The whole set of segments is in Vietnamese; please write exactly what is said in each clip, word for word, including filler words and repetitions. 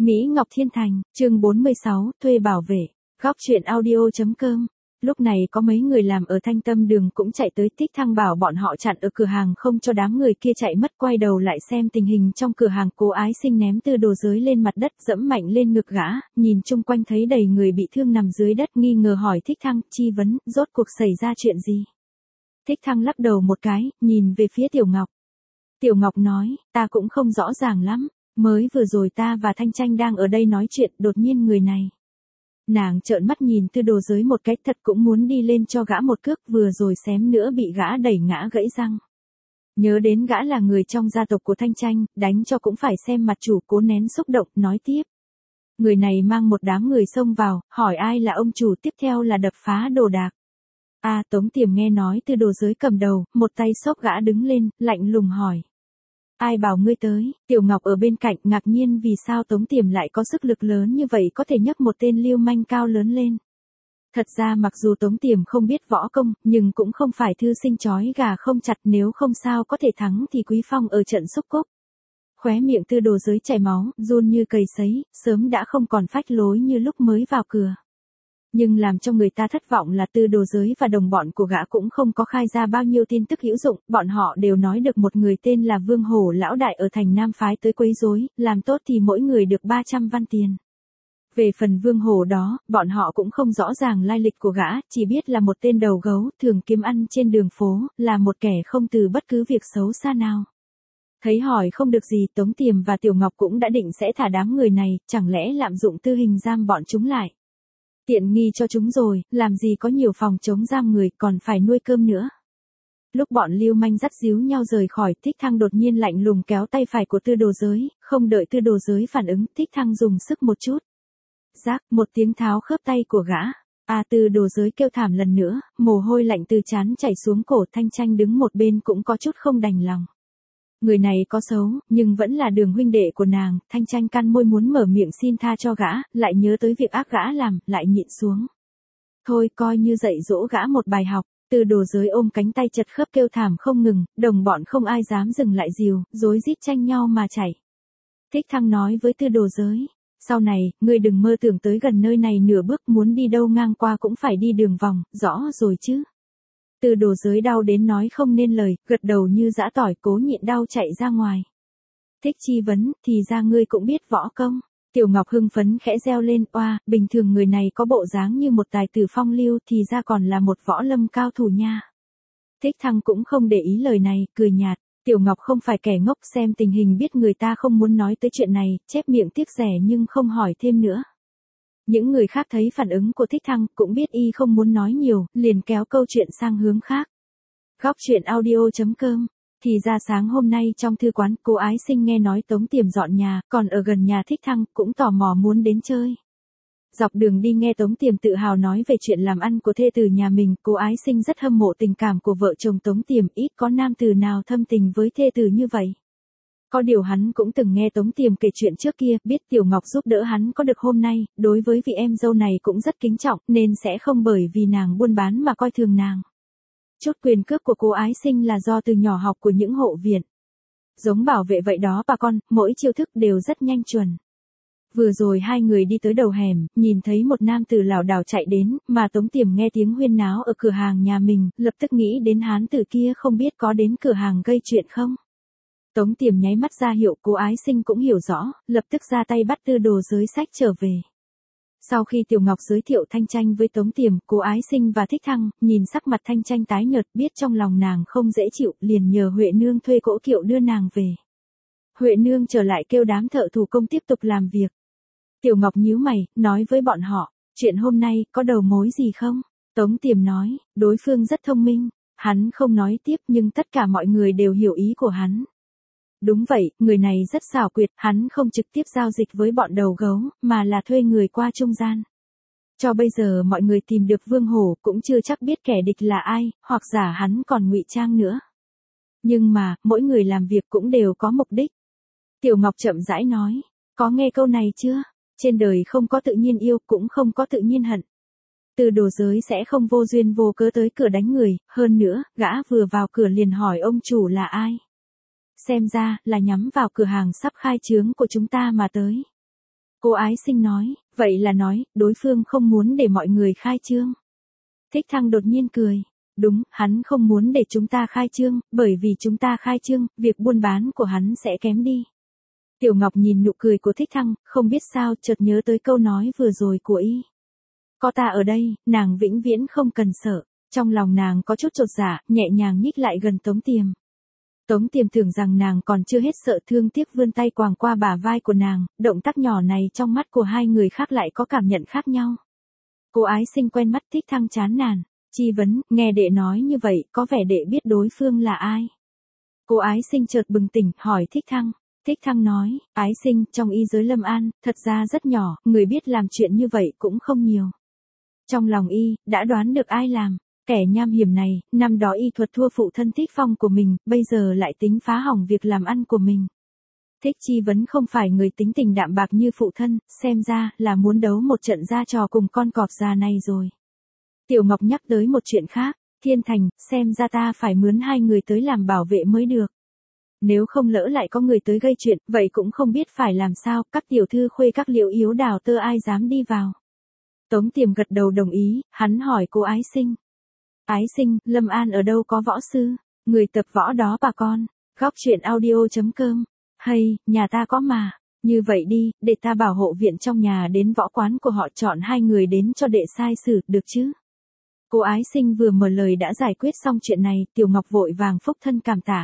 Mỹ Ngọc Thiên Thành, chương bốn mươi sáu, thuê bảo vệ, góc truyện audio.com. Lúc này có mấy người làm ở Thanh Tâm Đường cũng chạy tới Thích Thăng bảo bọn họ chặn ở cửa hàng không cho đám người kia chạy mất, quay đầu lại xem tình hình trong cửa hàng. Cố Ái Sinh ném tư đồ giới lên mặt đất, dẫm mạnh lên ngực gã, nhìn chung quanh thấy đầy người bị thương nằm dưới đất, nghi ngờ hỏi Thích Thăng, chi vấn, rốt cuộc xảy ra chuyện gì? Thích Thăng lắc đầu một cái, nhìn về phía Tiểu Ngọc. Tiểu Ngọc nói, ta cũng không rõ ràng lắm, mới vừa rồi ta và Thanh Tranh đang ở đây nói chuyện, đột nhiên người này. Nàng trợn mắt nhìn tư đồ giới một cái, thật cũng muốn đi lên cho gã một cước, vừa rồi xém nữa bị gã đẩy ngã gãy răng. Nhớ đến gã là người trong gia tộc của Thanh Tranh, đánh cho cũng phải xem mặt chủ. Cố nén xúc động, nói tiếp. Người này mang một đám người xông vào, hỏi ai là ông chủ, tiếp theo là đập phá đồ đạc. A à, Tống Tiềm nghe nói tư đồ giới cầm đầu, một tay xốc gã đứng lên, lạnh lùng hỏi. Ai bảo ngươi tới? Tiểu Ngọc ở bên cạnh ngạc nhiên vì sao Tống Tiềm lại có sức lực lớn như vậy, có thể nhấc một tên lưu manh cao lớn lên. Thật ra mặc dù Tống Tiềm không biết võ công, nhưng cũng không phải thư sinh chói gà không chặt, nếu không sao có thể thắng thì Quý Phong ở trận xúc cúc. Khóe miệng tư đồ giới chảy máu, run như cầy sấy, sớm đã không còn phách lối như lúc mới vào cửa. Nhưng làm cho người ta thất vọng là tư đồ giới và đồng bọn của gã cũng không có khai ra bao nhiêu tin tức hữu dụng, bọn họ đều nói được một người tên là Vương Hổ lão đại ở thành Nam phái tới quấy rối, làm tốt thì mỗi người được ba trăm văn tiền. Về phần Vương Hổ đó, bọn họ cũng không rõ ràng lai lịch của gã, chỉ biết là một tên đầu gấu, thường kiếm ăn trên đường phố, là một kẻ không từ bất cứ việc xấu xa nào. Thấy hỏi không được gì, Tống Tiềm và Tiểu Ngọc cũng đã định sẽ thả đám người này, chẳng lẽ lạm dụng tư hình giam bọn chúng lại. Tiện nghi cho chúng rồi, làm gì có nhiều phòng chống giam người, còn phải nuôi cơm nữa. Lúc bọn lưu manh dắt díu nhau rời khỏi, Thích Thăng đột nhiên lạnh lùng kéo tay phải của tư đồ giới, không đợi tư đồ giới phản ứng, Thích Thăng dùng sức một chút. Rác, một tiếng tháo khớp tay của gã. À tư đồ giới kêu thảm lần nữa, mồ hôi lạnh từ trán chảy xuống cổ. Thanh Tranh đứng một bên cũng có chút không đành lòng. Người này có xấu, nhưng vẫn là Đường huynh đệ của nàng. Thanh Tranh căn môi muốn mở miệng xin tha cho gã, lại nhớ tới việc ác gã làm, lại nhịn xuống. Thôi coi như dạy dỗ gã một bài học. Tư đồ giới ôm cánh tay chật khớp kêu thảm không ngừng, đồng bọn không ai dám dừng lại dìu, rối rít tranh nhau mà chạy. Thích Thăng nói với tư đồ giới, sau này, ngươi đừng mơ tưởng tới gần nơi này nửa bước, muốn đi đâu ngang qua cũng phải đi đường vòng, rõ rồi chứ. Tư đồ giới đau đến nói không nên lời, gật đầu như giã tỏi, cố nhịn đau chạy ra ngoài. Thích Chi vấn, thì ra ngươi cũng biết võ công. Tiểu Ngọc hưng phấn khẽ reo lên, oa, bình thường người này có bộ dáng như một tài tử phong lưu, thì ra còn là một võ lâm cao thủ nha. Thích Thăng cũng không để ý lời này, cười nhạt. Tiểu Ngọc không phải kẻ ngốc, xem tình hình biết người ta không muốn nói tới chuyện này, chép miệng tiếc rẻ nhưng không hỏi thêm nữa. Những người khác thấy phản ứng của Thích Thăng, cũng biết y không muốn nói nhiều, liền kéo câu chuyện sang hướng khác. Góc truyện audio.com. Thì ra sáng hôm nay trong thư quán, Cố Ái Sinh nghe nói Tống Tiềm dọn nhà, còn ở gần nhà Thích Thăng, cũng tò mò muốn đến chơi. Dọc đường đi nghe Tống Tiềm tự hào nói về chuyện làm ăn của thê tử nhà mình, Cố Ái Sinh rất hâm mộ tình cảm của vợ chồng Tống Tiềm, ít có nam tử nào thâm tình với thê tử như vậy. Có điều hắn cũng từng nghe Tống Tiềm kể chuyện trước kia, biết Tiểu Ngọc giúp đỡ hắn có được hôm nay, đối với vị em dâu này cũng rất kính trọng, nên sẽ không bởi vì nàng buôn bán mà coi thường nàng. Chút quyền cước của Cố Ái Sinh là do từ nhỏ học của những hộ viện. Giống bảo vệ vậy đó bà con, mỗi chiêu thức đều rất nhanh chuẩn. Vừa rồi hai người đi tới đầu hẻm, nhìn thấy một nam tử lảo đảo chạy đến, mà Tống Tiềm nghe tiếng huyên náo ở cửa hàng nhà mình, lập tức nghĩ đến hán tử kia không biết có đến cửa hàng gây chuyện không. Tống Tiềm nháy mắt ra hiệu, Cố Ái Sinh cũng hiểu rõ, lập tức ra tay bắt tư đồ giới sách trở về. Sau khi Tiểu Ngọc giới thiệu Thanh Tranh với Tống Tiềm, Cố Ái Sinh và Thích Thăng, nhìn sắc mặt Thanh Tranh tái nhợt, biết trong lòng nàng không dễ chịu, liền nhờ Huệ Nương thuê cỗ kiệu đưa nàng về. Huệ Nương trở lại kêu đám thợ thủ công tiếp tục làm việc. Tiểu Ngọc nhíu mày, nói với bọn họ, chuyện hôm nay, có đầu mối gì không? Tống Tiềm nói, đối phương rất thông minh, hắn không nói tiếp nhưng tất cả mọi người đều hiểu ý của hắn. Đúng vậy, người này rất xảo quyệt, hắn không trực tiếp giao dịch với bọn đầu gấu, mà là thuê người qua trung gian. Cho bây giờ mọi người tìm được Vương Hổ cũng chưa chắc biết kẻ địch là ai, hoặc giả hắn còn ngụy trang nữa. Nhưng mà, mỗi người làm việc cũng đều có mục đích. Tiểu Ngọc chậm rãi nói, có nghe câu này chưa? Trên đời không có tự nhiên yêu, cũng không có tự nhiên hận. Từ đồ giới sẽ không vô duyên vô cớ tới cửa đánh người, hơn nữa, gã vừa vào cửa liền hỏi ông chủ là ai. Xem ra, là nhắm vào cửa hàng sắp khai trương của chúng ta mà tới. Cô Ái Sinh nói, vậy là nói, đối phương không muốn để mọi người khai trương. Thích Thăng đột nhiên cười. Đúng, hắn không muốn để chúng ta khai trương, bởi vì chúng ta khai trương, việc buôn bán của hắn sẽ kém đi. Tiểu Ngọc nhìn nụ cười của Thích Thăng, không biết sao chợt nhớ tới câu nói vừa rồi của y. Có ta ở đây, nàng vĩnh viễn không cần sợ. Trong lòng nàng có chút chột dạ, nhẹ nhàng nhích lại gần Tống Tiềm. Tống Tiềm tưởng rằng nàng còn chưa hết sợ, thương tiếc vươn tay quàng qua bả vai của nàng, động tác nhỏ này trong mắt của hai người khác lại có cảm nhận khác nhau. Cô Ái Sinh quen mắt Thích Thăng chán nản. Chi vấn, nghe đệ nói như vậy, có vẻ đệ biết đối phương là ai. Cô Ái Sinh chợt bừng tỉnh, hỏi Thích Thăng. Thích Thăng nói, Ái Sinh, trong y giới Lâm An, thật ra rất nhỏ, người biết làm chuyện như vậy cũng không nhiều. Trong lòng y, đã đoán được ai làm. Kẻ nham hiểm này, năm đó y thuật thua phụ thân Thích Phong của mình, bây giờ lại tính phá hỏng việc làm ăn của mình. Thích Chi Vấn không phải người tính tình đạm bạc như phụ thân, xem ra là muốn đấu một trận ra trò cùng con cọp già này rồi. Tiểu Ngọc nhắc tới một chuyện khác, Thiên Thành, xem ra ta phải mướn hai người tới làm bảo vệ mới được. Nếu không lỡ lại có người tới gây chuyện, vậy cũng không biết phải làm sao, các tiểu thư khuê các Liễu Yếu Đào Tơ ai dám đi vào. Tống Tiềm gật đầu đồng ý, hắn hỏi cô Ái Sinh. Ái Sinh, Lâm An ở đâu có võ sư, người tập võ đó bà con. Góc truyện audio chấm com. Hay, nhà ta có mà. Như vậy đi, để ta bảo hộ viện trong nhà đến võ quán của họ chọn hai người đến cho đệ sai xử, được chứ? Cô Ái Sinh vừa mở lời đã giải quyết xong chuyện này, Tiểu Ngọc vội vàng phúc thân cảm tạ.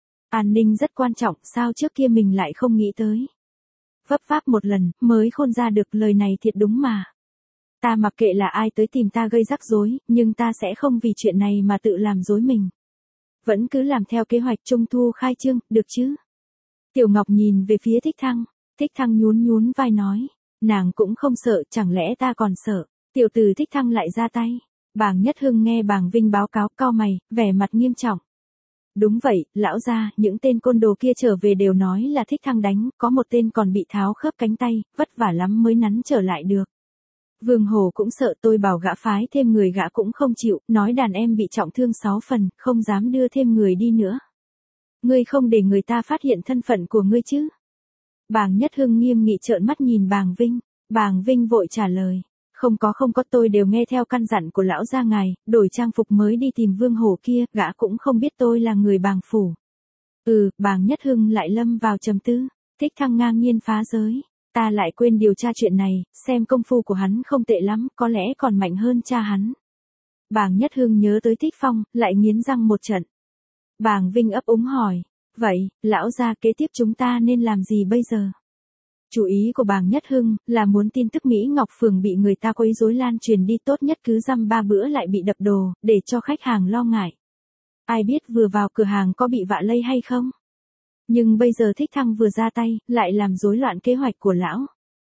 An ninh rất quan trọng, sao trước kia mình lại không nghĩ tới. Vấp váp một lần, mới khôn ra được lời này thiệt đúng mà. Ta mặc kệ là ai tới tìm ta gây rắc rối, nhưng ta sẽ không vì chuyện này mà tự làm dối mình. Vẫn cứ làm theo kế hoạch trung thu khai trương, được chứ? Tiểu Ngọc nhìn về phía Thích Thăng. Thích Thăng nhún nhún vai nói. Nàng cũng không sợ, chẳng lẽ ta còn sợ. Tiểu tử Thích Thăng lại ra tay. Bàng Nhất Hưng nghe Bàng Vinh báo cáo, cau mày, vẻ mặt nghiêm trọng. Đúng vậy, lão gia, những tên côn đồ kia trở về đều nói là Thích Thăng đánh, có một tên còn bị tháo khớp cánh tay, vất vả lắm mới nắn trở lại được. Vương Hồ cũng sợ, tôi bảo gã phái thêm người gã cũng không chịu, nói đàn em bị trọng thương sáu phần, không dám đưa thêm người đi nữa. Ngươi không để người ta phát hiện thân phận của ngươi chứ? Bàng Nhất Hưng nghiêm nghị trợn mắt nhìn Bàng Vinh. Bàng Vinh vội trả lời. Không có không có, tôi đều nghe theo căn dặn của lão gia ngài, đổi trang phục mới đi tìm Vương Hổ kia, gã cũng không biết tôi là người Bàng phủ. Ừ, Bàng Nhất Hưng lại lâm vào trầm tư. Thích Thăng ngang nhiên phá giới. Ta lại quên điều tra chuyện này, xem công phu của hắn không tệ lắm, có lẽ còn mạnh hơn cha hắn. Bàng Nhất Hưng nhớ tới Thích Phong, lại nghiến răng một trận. Bàng Vinh ấp úng hỏi. Vậy, lão gia kế tiếp chúng ta nên làm gì bây giờ? Chủ ý của Bàng Nhất Hưng là muốn tin tức Mỹ Ngọc Phường bị người ta quấy rối lan truyền đi, tốt nhất cứ dăm ba bữa lại bị đập đồ, để cho khách hàng lo ngại. Ai biết vừa vào cửa hàng có bị vạ lây hay không? Nhưng bây giờ Thích Thăng vừa ra tay, lại làm rối loạn kế hoạch của lão.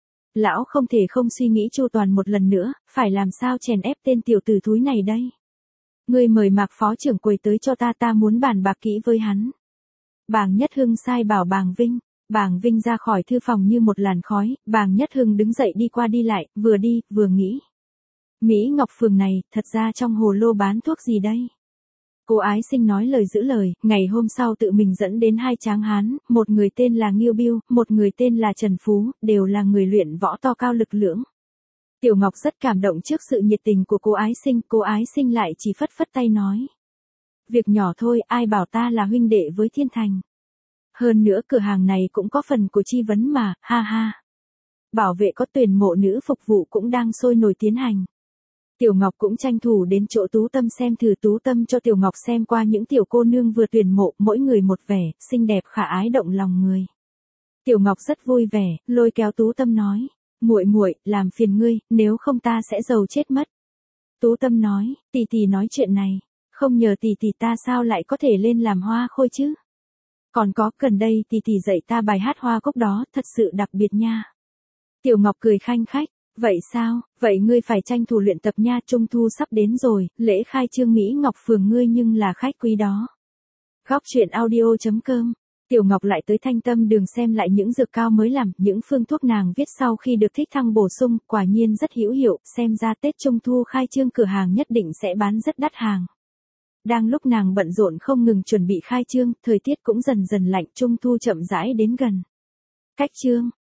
Lão không thể không suy nghĩ chu toàn một lần nữa, phải làm sao chèn ép tên tiểu tử thúi này đây? Ngươi mời Mạc phó trưởng quầy tới cho ta, ta muốn bàn bạc kỹ với hắn. Bàng Nhất Hưng sai bảo Bàng Vinh. Bàng Vinh ra khỏi thư phòng như một làn khói, Bàng Nhất Hưng đứng dậy đi qua đi lại, vừa đi, vừa nghĩ. Mỹ Ngọc Phường này, thật ra trong hồ lô bán thuốc gì đây? Cô Ái Sinh nói lời giữ lời, ngày hôm sau tự mình dẫn đến hai tráng hán, một người tên là Nghiêu Biêu, một người tên là Trần Phú, đều là người luyện võ to cao lực lưỡng. Tiểu Ngọc rất cảm động trước sự nhiệt tình của cô Ái Sinh, cô Ái Sinh lại chỉ phất phất tay nói. Việc nhỏ thôi, ai bảo ta là huynh đệ với Thiên Thành. Hơn nữa cửa hàng này cũng có phần của Chi Vấn mà, ha ha. Bảo vệ có tuyển mộ nữ phục vụ cũng đang sôi nổi tiến hành. Tiểu Ngọc cũng tranh thủ đến chỗ Tú Tâm xem thử, Tú Tâm cho Tiểu Ngọc xem qua những tiểu cô nương vừa tuyển mộ, mỗi người một vẻ, xinh đẹp khả ái động lòng người. Tiểu Ngọc rất vui vẻ, lôi kéo Tú Tâm nói, muội muội, làm phiền ngươi, nếu không ta sẽ giàu chết mất. Tú Tâm nói, tỷ tỷ nói chuyện này, không nhờ tỷ tỷ ta sao lại có thể lên làm hoa khôi chứ? Còn có, gần đây tỷ tỷ dạy ta bài hát hoa cúc đó, thật sự đặc biệt nha. Tiểu Ngọc cười khanh khách, vậy sao, vậy ngươi phải tranh thủ luyện tập nha, trung thu sắp đến rồi, lễ khai trương Mỹ Ngọc Phường ngươi nhưng là khách quý đó. Góc truyện audio chấm com. Tiểu Ngọc lại tới Thanh Tâm Đường xem lại những dược cao mới làm, những phương thuốc nàng viết sau khi được Thích Thăng bổ sung, quả nhiên rất hữu hiệu, xem ra Tết Trung Thu khai trương cửa hàng nhất định sẽ bán rất đắt hàng. Đang lúc nàng bận rộn không ngừng chuẩn bị khai trương, thời tiết cũng dần dần lạnh, Trung Thu chậm rãi đến gần. Cách trương,